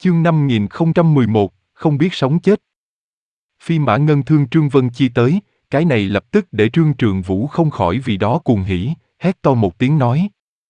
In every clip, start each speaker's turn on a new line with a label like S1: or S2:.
S1: Chương 5011, không biết sống chết. Phi Mã Ngân thương Trương Vân Chi tới, cái này lập tức để Trương Trường Vũ không khỏi vì đó cuồng hỉ, hét to một tiếng nói.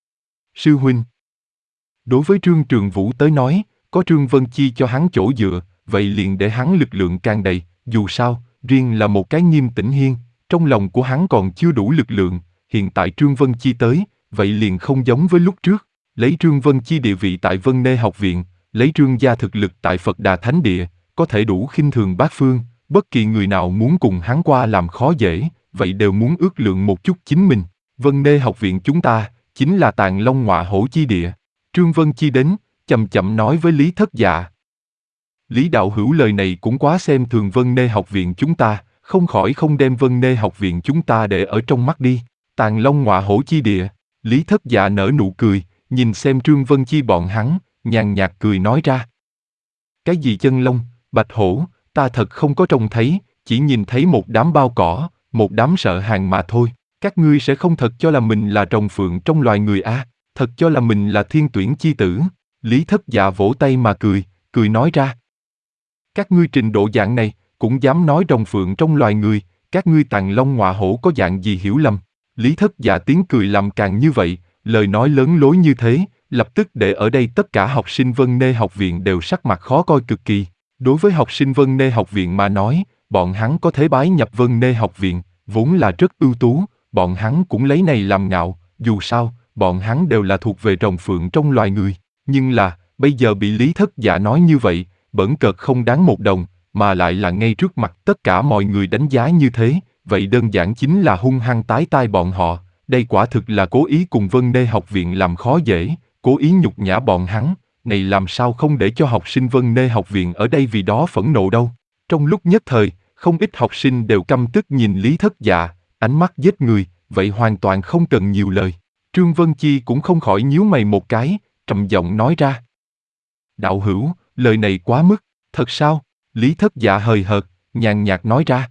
S1: Sư huynh. Đối với Trương Trường Vũ tới nói, có Trương Vân Chi cho hắn chỗ dựa, vậy liền để hắn lực lượng càng đầy, dù sao, riêng là một cái Nghiêm Tĩnh Hiên, trong lòng của hắn còn chưa đủ lực lượng, hiện tại Trương Vân Chi tới, vậy liền không giống với lúc trước, lấy Trương Vân Chi địa vị tại Vân Nê học viện, lấy Trương gia thực lực tại Phật Đà Thánh Địa, có thể đủ khinh thường bát phương, bất kỳ người nào muốn cùng hắn qua làm khó dễ, vậy đều muốn ước lượng một chút chính mình. Vân Nê học viện chúng ta, chính là Tàng Long Ngọa Hổ chi địa. Trương Vân Chi đến, chậm chậm nói với Lý Thất Dạ. Lý đạo hữu lời này cũng quá xem thường Vân Nê học viện chúng ta, không khỏi không đem Vân Nê học viện chúng ta để ở trong mắt đi. Tàng Long Ngọa Hổ chi địa. Lý Thất Dạ nở nụ cười, nhìn xem Trương Vân Chi bọn hắn, nhàn nhạt cười nói ra. Cái gì chân long, bạch hổ, ta thật không có trông thấy, chỉ nhìn thấy một đám bao cỏ, một đám sợ hàng mà thôi. Các ngươi sẽ không thật cho là mình là rồng phượng trong loài người à, thật cho là mình là thiên tuyển chi tử. Lý Thất Dạ vỗ tay mà cười nói ra. Các ngươi trình độ dạng này, cũng dám nói rồng phượng trong loài người, các ngươi Tàng Long Ngọa Hổ có dạng gì hiểu lầm. Lý Thất Dạ tiếng cười làm càng như vậy, lời nói lớn lối như thế, lập tức để ở đây tất cả học sinh Vân Nê học viện đều sắc mặt khó coi cực kỳ. Đối với học sinh Vân Nê học viện mà nói, bọn hắn có thể bái nhập Vân Nê học viện, vốn là rất ưu tú, bọn hắn cũng lấy này làm ngạo, dù sao, bọn hắn đều là thuộc về rồng phượng trong loài người. Nhưng là, bây giờ bị Lý Thất Dạ nói như vậy, bỡn cợt không đáng một đồng, mà lại là ngay trước mặt tất cả mọi người đánh giá như thế, vậy đơn giản chính là hung hăng tái tai bọn họ. Đây quả thực là cố ý cùng Vân Nê học viện làm khó dễ, cố ý nhục nhã bọn hắn, này làm sao không để cho học sinh Vân Nê học viện ở đây vì đó phẫn nộ đâu. Trong lúc nhất thời, không ít học sinh đều căm tức nhìn Lý Thất Dạ, ánh mắt giết người, vậy hoàn toàn không cần nhiều lời. Trương Vân Chi cũng không khỏi nhíu mày một cái, trầm giọng nói ra. Đạo hữu, lời này quá mức, thật sao? Lý Thất Dạ hời hợt, nhàn nhạt nói ra.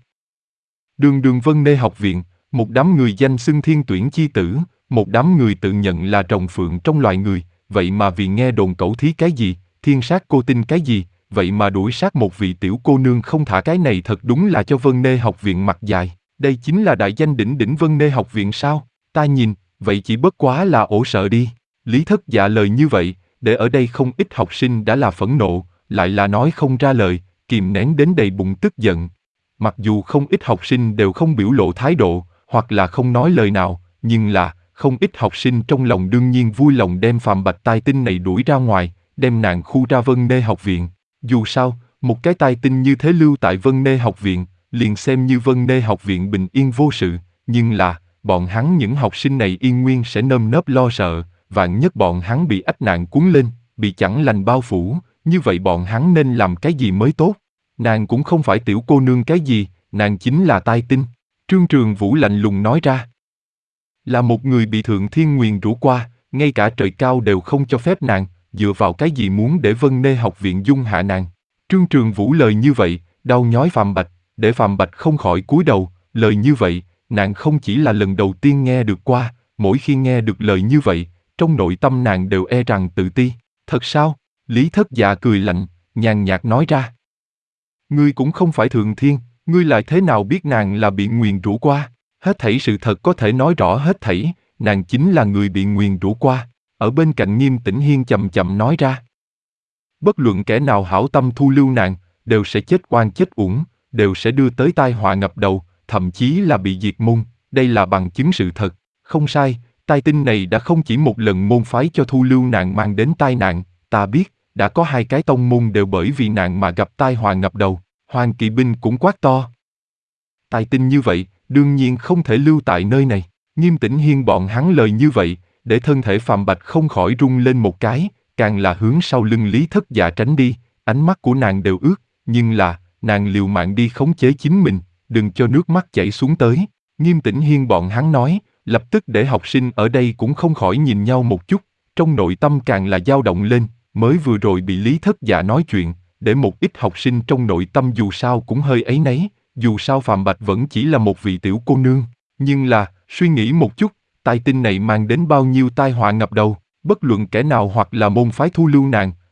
S1: Đường đường Vân Nê học viện, một đám người danh xưng thiên tuyển chi tử, một đám người tự nhận là rồng phượng trong loài người, vậy mà vì nghe đồn cẩu thí cái gì, thiên sát cô tinh cái gì, vậy mà đuổi sát một vị tiểu cô nương không thả, cái này thật đúng là cho Vân Nê học viện mặt dài. Đây chính là đại danh đỉnh đỉnh Vân Nê học viện sao? Ta nhìn, vậy chỉ bất quá là ổ sợ đi. Lý Thất Dạ lời như vậy, để ở đây không ít học sinh đã là phẫn nộ, lại là nói không ra lời, kìm nén đến đầy bụng tức giận. Mặc dù không ít học sinh đều không biểu lộ thái độ, hoặc là không nói lời nào, nhưng là, không ít học sinh trong lòng đương nhiên vui lòng đem Phạm Bạch tai tinh này đuổi ra ngoài, đem nàng khu ra Vân Nê học viện. Dù sao, một cái tai tinh như thế lưu tại Vân Nê học viện, liền xem như Vân Nê học viện bình yên vô sự, nhưng là, bọn hắn những học sinh này yên nguyên sẽ nơm nớp lo sợ, vạn nhất bọn hắn bị ách nạn cuốn lên, bị chẳng lành bao phủ, như vậy bọn hắn nên làm cái gì mới tốt? Nàng cũng không phải tiểu cô nương cái gì, nàng chính là tai tinh. Trương Trường Vũ lạnh lùng nói ra. Là một người bị Thượng Thiên nguyền rủa qua, ngay cả trời cao đều không cho phép nàng, dựa vào cái gì muốn để Vân Nê học viện dung hạ nàng. Trương Trường Vũ lời như vậy, đau nhói Phạm Bạch, để Phạm Bạch không khỏi cúi đầu, lời như vậy, nàng không chỉ là lần đầu tiên nghe được qua, mỗi khi nghe được lời như vậy, trong nội tâm nàng đều e rằng tự ti. Thật sao? Lý Thất Dạ cười lạnh, nhàn nhạt nói ra. Ngươi cũng không phải Thượng Thiên, ngươi lại thế nào biết nàng là bị nguyền rủa qua? Hết thảy sự thật có thể nói rõ hết thảy, nàng chính là người bị nguyền rủa qua. Ở bên cạnh Nghiêm Tĩnh Hiên chậm chậm nói ra. Bất luận kẻ nào hảo tâm thu lưu nàng, đều sẽ chết oan chết uổng, đều sẽ đưa tới tai họa ngập đầu, thậm chí là bị diệt môn. Đây là bằng chứng sự thật. Không sai, tai tinh này đã không chỉ một lần môn phái cho thu lưu nàng mang đến tai nạn. Ta biết, đã có 2 cái tông môn đều bởi vì nàng mà gặp tai họa ngập đầu. Hoàng Kỵ Binh cũng quát to. Tai tinh như vậy, đương nhiên không thể lưu tại nơi này. Nghiêm Tĩnh Hiên bọn hắn lời như vậy, để thân thể Phạm Bạch không khỏi rung lên một cái, càng là hướng sau lưng Lý Thất Dạ tránh đi, ánh mắt của nàng đều ướt, nhưng là, nàng liều mạng đi khống chế chính mình, đừng cho nước mắt chảy xuống tới. Nghiêm Tĩnh Hiên bọn hắn nói, lập tức để học sinh ở đây cũng không khỏi nhìn nhau một chút, trong nội tâm càng là dao động lên, mới vừa rồi bị Lý Thất Dạ nói chuyện, để một ít học sinh trong nội tâm dù sao cũng hơi áy náy, dù sao Phạm Bạch vẫn chỉ là một vị tiểu cô nương, nhưng là, suy nghĩ một chút, tai tinh này mang đến bao nhiêu tai họa ngập đầu, bất luận kẻ nào hoặc là môn phái thu lưu nàng,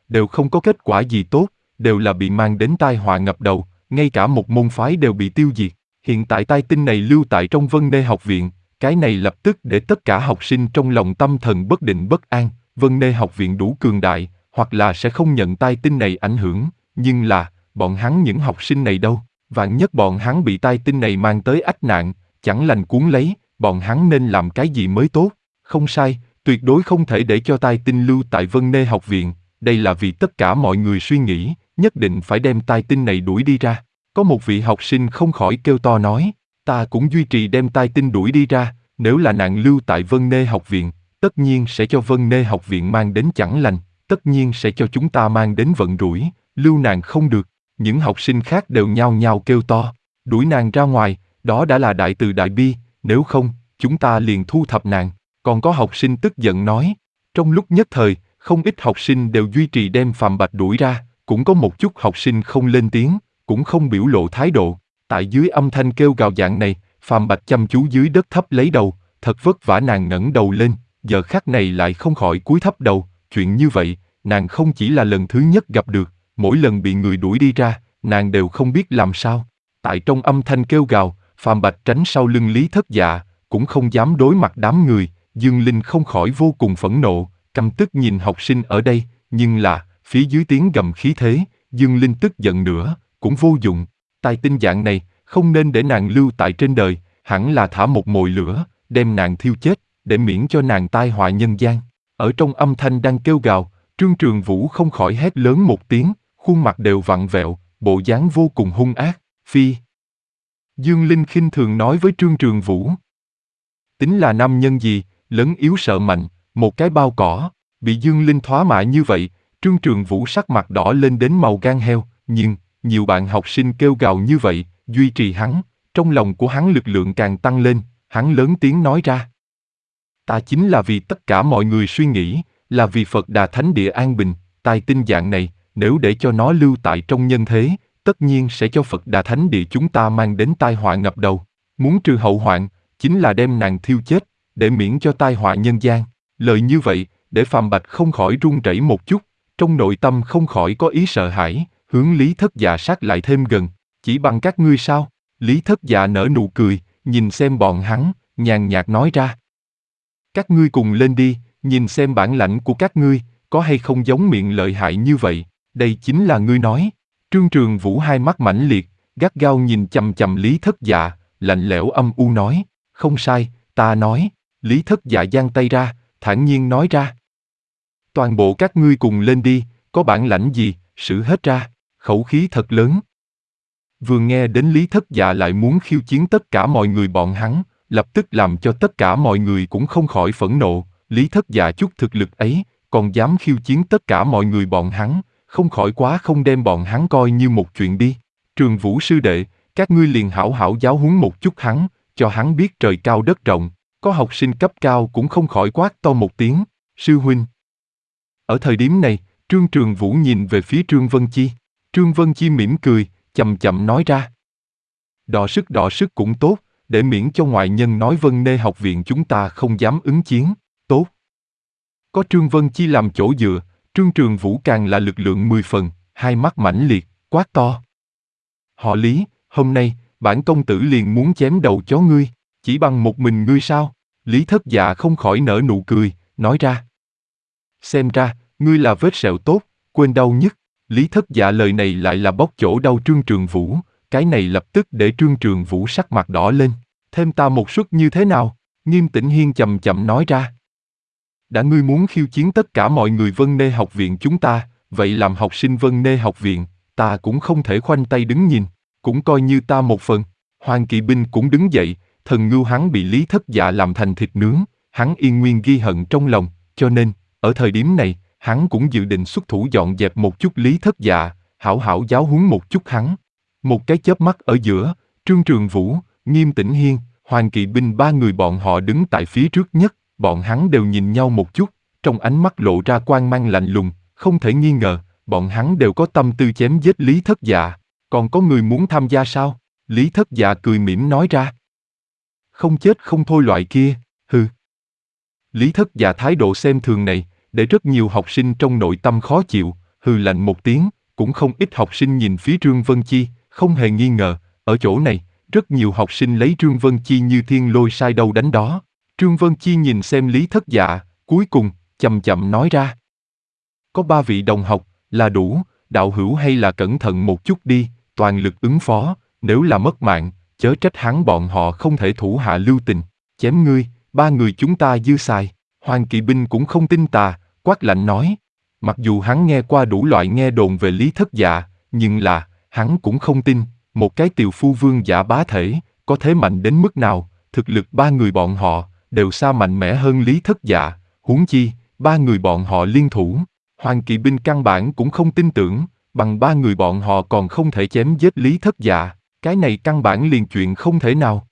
S1: đều không có kết quả gì tốt, đều là bị mang đến tai họa ngập đầu, ngay cả một môn phái đều bị tiêu diệt. Hiện tại tai tinh này lưu tại trong Vân Nê học viện, cái này lập tức để tất cả học sinh trong lòng tâm thần bất định bất an. Vân Nê học viện đủ cường đại, hoặc là sẽ không nhận tai tinh này ảnh hưởng, nhưng là, bọn hắn những học sinh này đâu, vạn nhất bọn hắn bị tai tinh này mang tới ách nạn, chẳng lành cuốn lấy, bọn hắn nên làm cái gì mới tốt? Không sai, tuyệt đối không thể để cho tai tinh lưu tại Vân Nê học viện, đây là vì tất cả mọi người suy nghĩ, nhất định phải đem tai tinh này đuổi đi ra. Có một vị học sinh không khỏi kêu to nói, ta cũng duy trì đem tai tinh đuổi đi ra, nếu là nạn lưu tại Vân Nê học viện, tất nhiên sẽ cho Vân Nê học viện mang đến chẳng lành, tất nhiên sẽ cho chúng ta mang đến vận rủi, lưu nàng không được. Những học sinh khác đều nhao nhao kêu to, đuổi nàng ra ngoài, đó đã là đại từ đại bi, nếu không, chúng ta liền thu thập nàng. Còn có học sinh tức giận nói, trong lúc nhất thời, không ít học sinh đều duy trì đem Phạm Bạch đuổi ra, cũng có một chút học sinh không lên tiếng, cũng không biểu lộ thái độ. Tại dưới âm thanh kêu gào dạng này, Phạm Bạch chăm chú dưới đất thấp lấy đầu, thật vất vả nàng ngẩng đầu lên, giờ khắc này lại không khỏi cúi thấp đầu, chuyện như vậy, nàng không chỉ là lần thứ nhất gặp được, mỗi lần bị người đuổi đi ra, nàng đều không biết làm sao. Tại trong âm thanh kêu gào, Phạm Bạch tránh sau lưng Lý Thất Dạ, cũng không dám đối mặt đám người. Dương Linh không khỏi vô cùng phẫn nộ, căm tức nhìn học sinh ở đây, nhưng là, phía dưới tiếng gầm khí thế, Dương Linh tức giận nữa, cũng vô dụng. Tai tinh dạng này, không nên để nàng lưu tại trên đời, hẳn là thả một mồi lửa, đem nàng thiêu chết, để miễn cho nàng tai họa nhân gian. Ở trong âm thanh đang kêu gào, Trương Trường Vũ không khỏi hét lớn một tiếng, khuôn mặt đều vặn vẹo, bộ dáng vô cùng hung ác. Phi. Dương Linh khinh thường nói với Trương Trường Vũ. Tính là nam nhân gì, lớn yếu sợ mạnh, một cái bao cỏ. Bị Dương Linh thoá mạ như vậy, Trương Trường Vũ sắc mặt đỏ lên đến màu gan heo, nhưng, nhiều bạn học sinh kêu gào như vậy, duy trì hắn, trong lòng của hắn lực lượng càng tăng lên, hắn lớn tiếng nói ra. Ta chính là vì tất cả mọi người suy nghĩ, là vì Phật Đà Thánh Địa an bình, tai tinh dạng này, nếu để cho nó lưu tại trong nhân thế, tất nhiên sẽ cho Phật Đà Thánh Địa chúng ta mang đến tai họa ngập đầu. Muốn trừ hậu hoạn, chính là đem nàng thiêu chết, để miễn cho tai họa nhân gian. Lời như vậy, để Phạm Bạch không khỏi run rẩy một chút, trong nội tâm không khỏi có ý sợ hãi, hướng Lý Thất Dạ sát lại thêm gần. Chỉ bằng các ngươi sao? Lý Thất Dạ nở nụ cười, nhìn xem bọn hắn, nhàn nhạt nói ra. Các ngươi cùng lên đi, nhìn xem bản lãnh của các ngươi, có hay không giống miệng lợi hại như vậy, đây chính là ngươi nói. Trương Trường Vũ hai mắt mãnh liệt, gắt gao nhìn chằm chằm Lý Thất Dạ, lạnh lẽo âm u nói, không sai, ta nói. Lý Thất Dạ giang tay ra, thản nhiên nói ra. Toàn bộ các ngươi cùng lên đi, có bản lãnh gì, sử hết ra, khẩu khí thật lớn. Vừa nghe đến Lý Thất Dạ lại muốn khiêu chiến tất cả mọi người bọn hắn, lập tức làm cho tất cả mọi người cũng không khỏi phẫn nộ. Lý Thất Dạ chút thực lực ấy, còn dám khiêu chiến tất cả mọi người bọn hắn, không khỏi quá không đem bọn hắn coi như một chuyện đi. Trường Vũ sư đệ, các ngươi liền hảo hảo giáo huấn một chút hắn, cho hắn biết trời cao đất rộng. Có học sinh cấp cao cũng không khỏi quát to một tiếng, sư huynh. Ở thời điểm này, Trương Trường Vũ nhìn về phía Trương Vân Chi. Trương Vân Chi mỉm cười, chậm chậm nói ra. Đọ sức cũng tốt, để miễn cho ngoại nhân nói Vân Nê học viện chúng ta không dám ứng chiến, tốt. Có Trương Vân Chi làm chỗ dựa, Trương Trường Vũ càng là lực lượng 10 phần, hai mắt mãnh liệt, quát to. Họ Lý, hôm nay, bản công tử liền muốn chém đầu chó ngươi, chỉ bằng một mình ngươi sao? Lý Thất Dạ không khỏi nở nụ cười, nói ra. Xem ra, ngươi là vết sẹo tốt, quên đau nhất. Lý Thất Dạ lời này lại là bóc chỗ đau Trương Trường Vũ, cái này lập tức để Trương Trường Vũ sắc mặt đỏ lên. Thêm ta một suất như thế nào? Nghiêm Tĩnh Hiên chậm chậm nói ra. Đã ngươi muốn khiêu chiến tất cả mọi người Vân Nê học viện chúng ta, vậy làm học sinh Vân Nê học viện, ta cũng không thể khoanh tay đứng nhìn, cũng coi như ta một phần. Hoàng Kỵ Binh cũng đứng dậy, thần ngưu hắn bị Lý Thất Dạ làm thành thịt nướng, hắn yên nguyên ghi hận trong lòng, cho nên, ở thời điểm này, hắn cũng dự định xuất thủ dọn dẹp một chút Lý Thất Dạ, hảo hảo giáo huấn một chút hắn. Một cái chớp mắt ở giữa, Trương Trường Vũ, Nghiêm Tĩnh Hiên, Hoàng Kỵ Binh ba người bọn họ đứng tại phía trước nhất, bọn hắn đều nhìn nhau một chút, trong ánh mắt lộ ra quang mang lạnh lùng, không thể nghi ngờ, bọn hắn đều có tâm tư chém giết Lý Thất Dạ. Còn có người muốn tham gia sao? Lý Thất Dạ cười mỉm nói ra. Không chết không thôi loại kia, hừ. Lý Thất Dạ thái độ xem thường này, để rất nhiều học sinh trong nội tâm khó chịu, hừ lạnh một tiếng, cũng không ít học sinh nhìn phía Trương Vân Chi, không hề nghi ngờ, ở chỗ này, rất nhiều học sinh lấy Trương Vân Chi như thiên lôi sai đâu đánh đó. Trương Vân Chi nhìn xem Lý Thất Dạ, cuối cùng, chậm chậm nói ra. Có 3 vị đồng học, là đủ, đạo hữu hay là cẩn thận một chút đi, toàn lực ứng phó, nếu là mất mạng, chớ trách hắn bọn họ không thể thủ hạ lưu tình, chém ngươi, 3 người chúng ta dư xài. Hoàng Kỵ Binh cũng không tin tà, quát lạnh nói. Mặc dù hắn nghe qua đủ loại nghe đồn về Lý Thất Dạ, nhưng là, hắn cũng không tin, một cái tiều phu vương giả bá thể, có thế mạnh đến mức nào, thực lực 3 người bọn họ, đều xa mạnh mẽ hơn Lý Thất Dạ, huống chi, 3 người bọn họ liên thủ. Hoàng Kỵ Binh căn bản cũng không tin tưởng, bằng 3 người bọn họ còn không thể chém giết Lý Thất Dạ, cái này căn bản liền chuyện không thể nào.